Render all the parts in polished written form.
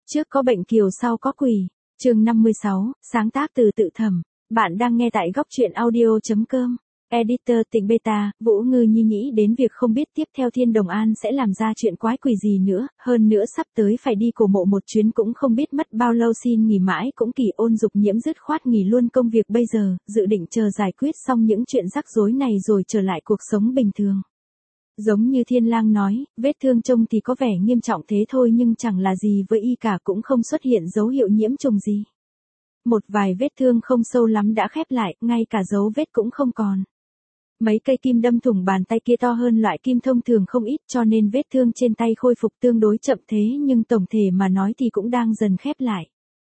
Trước có bệnh kiều sau có quỷ. Chương 56, sáng tác từ tự thẩm. Bạn đang nghe tại góc truyện audio.com. Editor Tịnh Beta, Vũ Ngư Nhi nghĩ đến việc không biết tiếp theo Thiên Đồng An sẽ làm ra chuyện quái quỷ gì nữa, hơn nữa sắp tới phải đi cổ mộ một chuyến cũng không biết mất bao lâu, xin nghỉ mãi cũng kỳ. Ôn Dục Nhiễm dứt khoát nghỉ luôn công việc bây giờ, dự định chờ giải quyết xong những chuyện rắc rối này rồi trở lại cuộc sống bình thường. Giống như Thiên Lang nói, vết thương trông thì có vẻ nghiêm trọng thế thôi nhưng chẳng là gì với y cả, cũng không xuất hiện dấu hiệu nhiễm trùng gì. Một vài vết thương không sâu lắm đã khép lại, ngay cả dấu vết cũng không còn. Mấy cây kim đâm thủng bàn tay kia to hơn loại kim thông thường không ít, cho nên vết thương trên tay khôi phục tương đối chậm thế nhưng tổng thể mà nói thì cũng đang dần khép lại.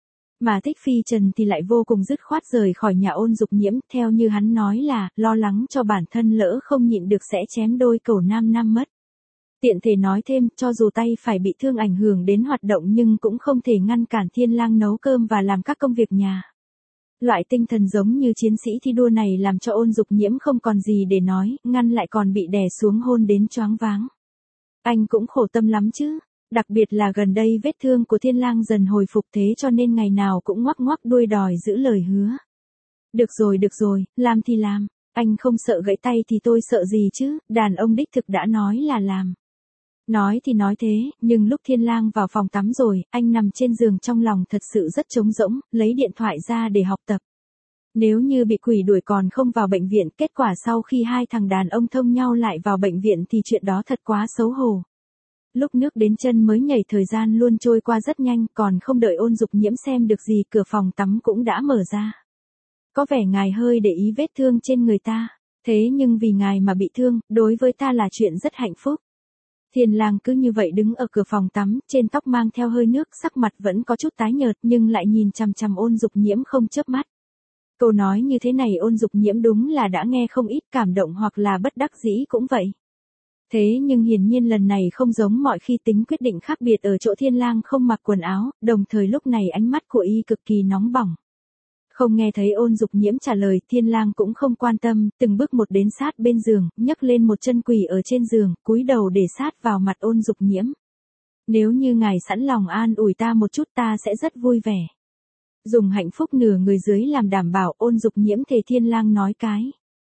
Mà Thích Phi Trần thì lại vô cùng dứt khoát rời khỏi nhà Ôn Dục Nhiễm, theo như hắn nói là lo lắng cho bản thân lỡ không nhịn được sẽ chém đôi cẩu nam nam mất. Tiện thể nói thêm, cho dù tay phải bị thương ảnh hưởng đến hoạt động nhưng cũng không thể ngăn cản Thiên Lang nấu cơm và làm các công việc nhà. Loại tinh thần giống như chiến sĩ thi đua này làm cho Ôn Dục Nhiễm không còn gì để nói, ngăn lại còn bị đè xuống hôn đến choáng váng. Anh cũng khổ tâm lắm chứ. Đặc biệt là gần đây vết thương của Thiên Lang dần hồi phục thế cho nên ngày nào cũng ngoắc ngoắc đuôi đòi giữ lời hứa. Được rồi, làm thì làm, anh không sợ gãy tay thì tôi sợ gì chứ, đàn ông đích thực đã nói là làm. Nói thì nói thế, nhưng lúc Thiên Lang vào phòng tắm rồi, anh nằm trên giường trong lòng thật sự rất trống rỗng, lấy điện thoại ra để học tập. Nếu như bị quỷ đuổi còn không vào bệnh viện, kết quả sau khi hai thằng đàn ông thông nhau lại vào bệnh viện thì chuyện đó thật quá xấu hổ. Lúc nước đến chân mới nhảy, thời gian luôn trôi qua rất nhanh, còn không đợi Ôn Dục Nhiễm xem được gì, cửa phòng tắm cũng đã mở ra. Có vẻ ngài hơi để ý vết thương trên người ta, thế nhưng vì ngài mà bị thương, đối với ta là chuyện rất hạnh phúc. Thiên Lang cứ như vậy đứng ở cửa phòng tắm, trên tóc mang theo hơi nước, sắc mặt vẫn có chút tái nhợt nhưng lại nhìn chằm chằm Ôn Dục Nhiễm không chớp mắt. Câu nói như thế này Ôn Dục Nhiễm đúng là đã nghe không ít, cảm động hoặc là bất đắc dĩ cũng vậy. Thế nhưng hiển nhiên lần này không giống mọi khi, tính quyết định khác biệt ở chỗ Thiên Lang không mặc quần áo, đồng thời lúc này ánh mắt của y cực kỳ nóng bỏng. Không nghe thấy Ôn Dục Nhiễm trả lời, Thiên Lang cũng không quan tâm, từng bước một đến sát bên giường, nhấc lên một chân quỳ ở trên giường, cúi đầu để sát vào mặt Ôn Dục Nhiễm. Nếu như ngài sẵn lòng an ủi ta một chút ta sẽ rất vui vẻ. Dùng hạnh phúc nửa người dưới làm đảm bảo, Ôn Dục Nhiễm thề Thiên Lang nói cái.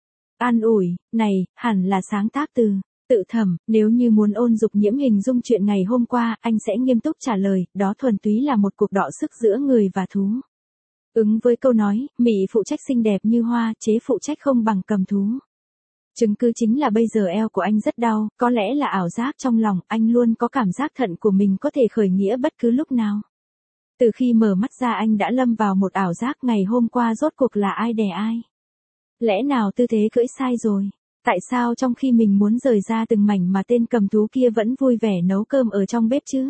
An ủi, này, hẳn là sáng tác từ tự thẩm. Nếu như muốn Ôn Dục Nhiễm hình dung chuyện ngày hôm qua, anh sẽ nghiêm túc trả lời, đó thuần túy là một cuộc đọ sức giữa người và thú. Ứng với câu nói, mị phụ trách xinh đẹp như hoa, chế phụ trách không bằng cầm thú. Chứng cứ chính là bây giờ eo của anh rất đau, có lẽ là ảo giác trong lòng, anh luôn có cảm giác thận của mình có thể khởi nghĩa bất cứ lúc nào. Từ khi mở mắt ra anh đã lâm vào một ảo giác, ngày hôm qua rốt cuộc là ai đè ai? Lẽ nào tư thế cưỡi sai rồi? Tại sao trong khi mình muốn rời ra từng mảnh mà tên cầm thú kia vẫn vui vẻ nấu cơm ở trong bếp chứ?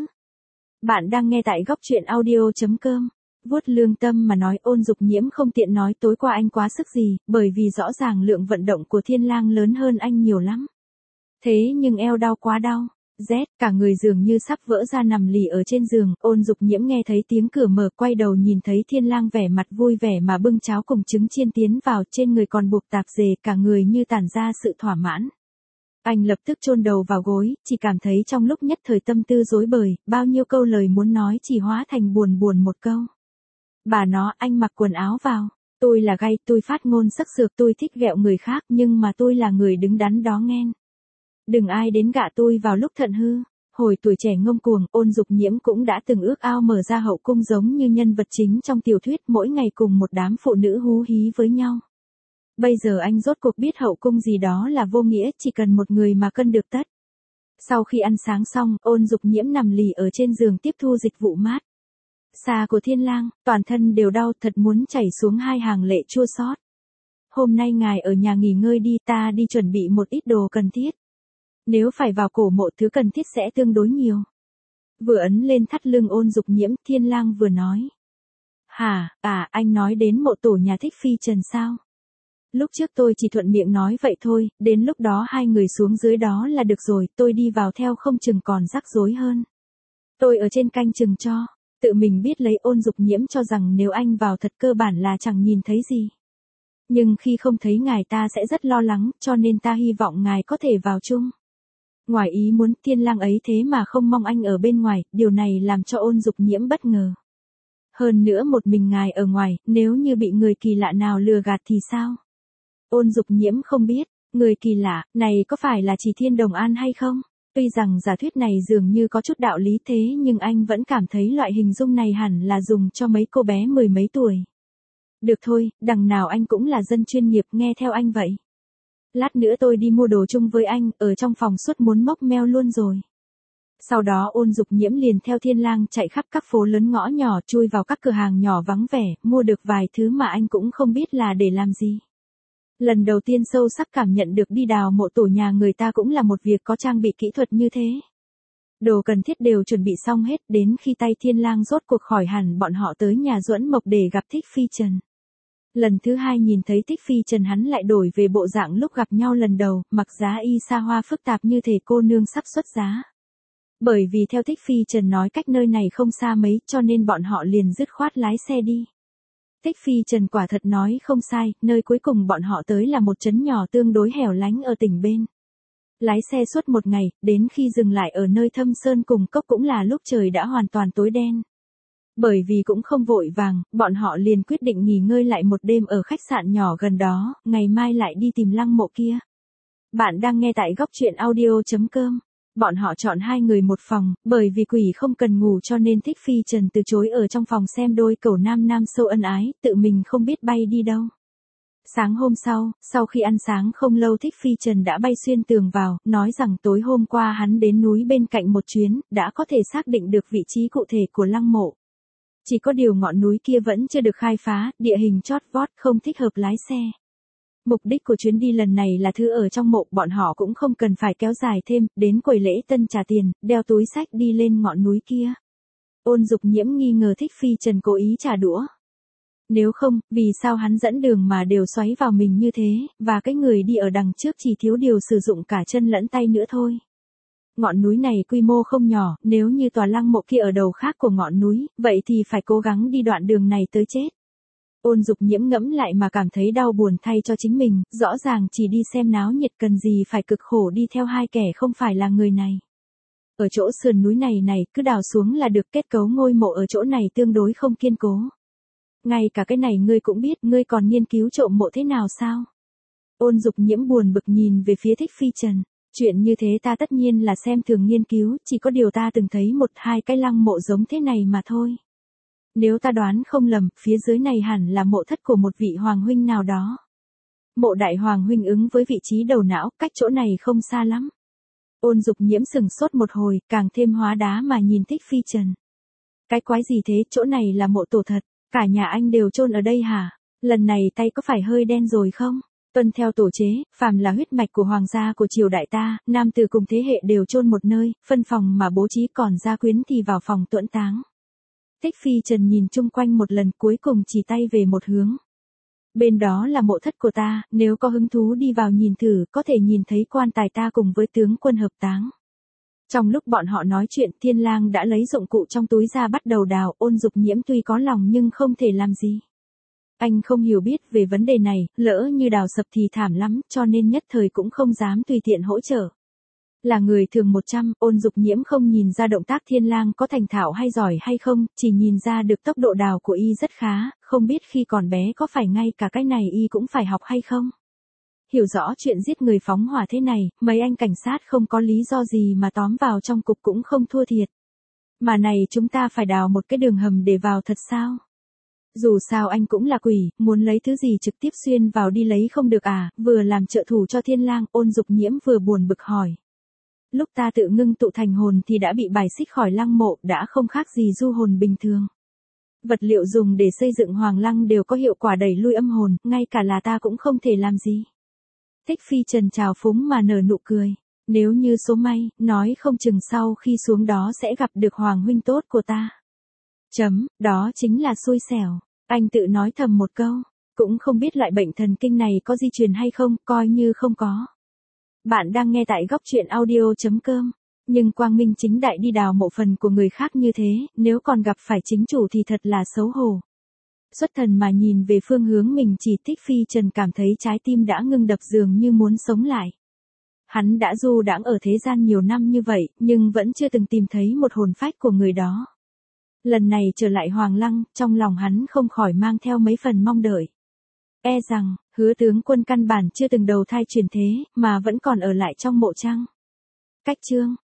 Bạn đang nghe tại góc truyện audio.com. Vuốt lương tâm mà nói, Ôn Dục Nhiễm không tiện nói tối qua anh quá sức gì, bởi vì rõ ràng lượng vận động của Thiên Lang lớn hơn anh nhiều lắm. Thế nhưng eo đau quá đau. Cả người dường như sắp vỡ ra nằm lì ở trên giường. Ôn Dục Nhiễm nghe thấy tiếng cửa mở, quay đầu nhìn thấy Thiên Lang vẻ mặt vui vẻ mà bưng cháo cùng trứng chiên tiến vào, trên người còn buộc tạp dề, cả người như tản ra sự thỏa mãn. Anh lập tức chôn đầu vào gối, chỉ cảm thấy trong lúc nhất thời tâm tư rối bời, bao nhiêu câu lời muốn nói chỉ hóa thành buồn một câu. Bà nó, anh mặc quần áo vào. Tôi là gay, tôi phát ngôn sắc sược, tôi thích ghẹo người khác nhưng mà tôi là người đứng đắn đó nghen. Đừng ai đến gạ tôi vào lúc thận hư. Hồi tuổi trẻ ngông cuồng, Ôn Dục Nhiễm cũng đã từng ước ao mở ra hậu cung giống như nhân vật chính trong tiểu thuyết, mỗi ngày cùng một đám phụ nữ hú hí với nhau. Bây giờ anh rốt cuộc biết hậu cung gì đó là vô nghĩa, chỉ cần một người mà cân được tất. Sau khi ăn sáng xong, Ôn Dục Nhiễm nằm lì ở trên giường tiếp thu dịch vụ mát xa của Thiên Lang, toàn thân đều đau, thật muốn chảy xuống hai hàng lệ chua xót. Hôm nay ngài ở nhà nghỉ ngơi đi, ta đi chuẩn bị một ít đồ cần thiết. Nếu phải vào cổ mộ thứ cần thiết sẽ tương đối nhiều. Vừa ấn lên thắt lưng Ôn Dục Nhiễm, Thiên Lang vừa nói. Hả, anh nói đến mộ tổ nhà Thích Phi Trần sao? Lúc trước tôi chỉ thuận miệng nói vậy thôi, đến lúc đó hai người xuống dưới đó là được rồi, tôi đi vào theo không chừng còn rắc rối hơn. Tôi ở trên canh chừng cho. Tự mình biết lấy. Ôn Dục Nhiễm cho rằng nếu anh vào thật cơ bản là chẳng nhìn thấy gì. Nhưng khi không thấy ngài ta sẽ rất lo lắng, cho nên ta hy vọng ngài có thể vào chung. Ngoài ý muốn, Thiên Lang ấy thế mà không mong anh ở bên ngoài, điều này làm cho Ôn Dục Nhiễm bất ngờ. Hơn nữa một mình ngài ở ngoài, nếu như bị người kỳ lạ nào lừa gạt thì sao? Ôn Dục Nhiễm không biết, người kỳ lạ, này có phải là chỉ Thiên Đồng An hay không? Tuy rằng giả thuyết này dường như có chút đạo lý thế nhưng anh vẫn cảm thấy loại hình dung này hẳn là dùng cho mấy cô bé mười mấy tuổi. Được thôi, đằng nào anh cũng là dân chuyên nghiệp, nghe theo anh vậy. Lát nữa tôi đi mua đồ chung với anh, ở trong phòng suốt muốn mốc meo luôn rồi. Sau đó Ôn Dục Nhiễm liền theo Thiên Lang chạy khắp các phố lớn ngõ nhỏ, chui vào các cửa hàng nhỏ vắng vẻ, mua được vài thứ mà anh cũng không biết là để làm gì. Lần đầu tiên sâu sắc cảm nhận được đi đào mộ tổ nhà người ta cũng là một việc có trang bị kỹ thuật như thế. Đồ cần thiết đều chuẩn bị xong hết, đến khi tay Thiên Lang rốt cuộc khỏi hẳn bọn họ tới nhà Duẫn Mộc để gặp Thích Phi Trần. Lần thứ hai nhìn thấy Thích Phi Trần hắn lại đổi về bộ dạng lúc gặp nhau lần đầu, mặc giá y xa hoa phức tạp như thể cô nương sắp xuất giá. Bởi vì theo Thích Phi Trần nói cách nơi này không xa mấy cho nên bọn họ liền dứt khoát lái xe đi. Thích Phi Trần quả thật nói không sai, nơi cuối cùng bọn họ tới là một trấn nhỏ tương đối hẻo lánh ở tỉnh bên. Lái xe suốt một ngày, đến khi dừng lại ở nơi thâm sơn cùng cốc cũng là lúc trời đã hoàn toàn tối đen. Bởi vì cũng không vội vàng, bọn họ liền quyết định nghỉ ngơi lại một đêm ở khách sạn nhỏ gần đó, ngày mai lại đi tìm lăng mộ kia. Bạn đang nghe tại góc truyện audio.com. Bọn họ chọn 2 người một phòng, bởi vì quỷ không cần ngủ cho nên Thích Phi Trần từ chối ở trong phòng xem đôi cẩu nam nam sâu ân ái, tự mình không biết bay đi đâu. Sáng hôm sau khi ăn sáng không lâu Thích Phi Trần đã bay xuyên tường vào, nói rằng tối hôm qua hắn đến núi bên cạnh một chuyến, đã có thể xác định được vị trí cụ thể của lăng mộ. Chỉ có điều ngọn núi kia vẫn chưa được khai phá, địa hình chót vót không thích hợp lái xe. Mục đích của chuyến đi lần này là thứ ở trong mộ, bọn họ cũng không cần phải kéo dài thêm, đến quầy lễ tân trả tiền, đeo túi xách đi lên ngọn núi kia. Ôn Dục Nhiễm nghi ngờ Thích Phi Trần cố ý trả đũa. Nếu không, vì sao hắn dẫn đường mà đều xoáy vào mình như thế, và cái người đi ở đằng trước chỉ thiếu điều sử dụng cả chân lẫn tay nữa thôi. Ngọn núi này quy mô không nhỏ, nếu như tòa lăng mộ kia ở đầu khác của ngọn núi, vậy thì phải cố gắng đi đoạn đường này tới chết. Ôn Dục Nhiễm ngẫm lại mà cảm thấy đau buồn thay cho chính mình, rõ ràng chỉ đi xem náo nhiệt cần gì phải cực khổ đi theo 2 kẻ không phải là người này. Ở chỗ sườn núi này cứ đào xuống là được, kết cấu ngôi mộ ở chỗ này tương đối không kiên cố. Ngay cả cái này ngươi cũng biết, ngươi còn nghiên cứu trộm mộ thế nào sao? Ôn Dục Nhiễm buồn bực nhìn về phía Thích Phi Trần. Chuyện như thế ta tất nhiên là xem thường nghiên cứu, chỉ có điều ta từng thấy 1-2 cái lăng mộ giống thế này mà thôi. Nếu ta đoán không lầm, phía dưới này hẳn là mộ thất của một vị hoàng huynh nào đó. Mộ đại hoàng huynh ứng với vị trí đầu não, cách chỗ này không xa lắm. Ôn Dục Nhiễm sừng sốt một hồi, càng thêm hóa đá mà nhìn Thích Phi Trần. Cái quái gì thế, chỗ này là mộ tổ thật, cả nhà anh đều chôn ở đây hả? Lần này tay có phải hơi đen rồi không? Tuân theo tổ chế, phàm là huyết mạch của hoàng gia của triều đại ta, nam tử cùng thế hệ đều chôn một nơi, phân phòng mà bố trí, còn gia quyến thì vào phòng tuẫn táng. Thích Phi Trần nhìn chung quanh một lần cuối cùng chỉ tay về một hướng. Bên đó là mộ thất của ta, nếu có hứng thú đi vào nhìn thử, có thể nhìn thấy quan tài ta cùng với tướng quân hợp táng. Trong lúc bọn họ nói chuyện, Thiên Lang đã lấy dụng cụ trong túi ra bắt đầu đào. Ôn Dục Nhiễm tuy có lòng nhưng không thể làm gì. Anh không hiểu biết về vấn đề này, lỡ như đào sập thì thảm lắm, cho nên nhất thời cũng không dám tùy tiện hỗ trợ. Là người thường 100, Ôn Dục Nhiễm không nhìn ra động tác Thiên Lang có thành thạo hay giỏi hay không, chỉ nhìn ra được tốc độ đào của y rất khá, không biết khi còn bé có phải ngay cả cái này y cũng phải học hay không. Hiểu rõ chuyện giết người phóng hỏa thế này, mấy anh cảnh sát không có lý do gì mà tóm vào trong cục cũng không thua thiệt. Mà này chúng ta phải đào một cái đường hầm để vào thật sao? Dù sao anh cũng là quỷ, muốn lấy thứ gì trực tiếp xuyên vào đi lấy không được à? Vừa làm trợ thủ cho Thiên Lang, Ôn Dục Nhiễm vừa buồn bực hỏi. Lúc ta tự ngưng tụ thành hồn thì đã bị bài xích khỏi lăng mộ, đã không khác gì du hồn bình thường. Vật liệu dùng để xây dựng hoàng lăng đều có hiệu quả đẩy lui âm hồn, ngay cả là ta cũng không thể làm gì. Thích Phi Trần trào phúng mà nở nụ cười. Nếu như số may, nói không chừng sau khi xuống đó sẽ gặp được hoàng huynh tốt của ta. Đó chính là xui xẻo. Anh tự nói thầm một câu. Cũng không biết loại bệnh thần kinh này có di truyền hay không, coi như không có. Bạn đang nghe tại góc truyện audio.com. Nhưng quang minh chính đại đi đào mộ phần của người khác như thế, nếu còn gặp phải chính chủ thì thật là xấu hổ. Xuất thần mà nhìn về phương hướng mình chỉ, Thích Phi Trần cảm thấy trái tim đã ngưng đập dường như muốn sống lại. Hắn đã du đãng ở thế gian nhiều năm như vậy, nhưng vẫn chưa từng tìm thấy một hồn phách của người đó. Lần này trở lại Hoàng Lăng, trong lòng hắn không khỏi mang theo mấy phần mong đợi. E rằng, Hứa tướng quân căn bản chưa từng đầu thai chuyển thế, mà vẫn còn ở lại trong mộ chăng. Cách chương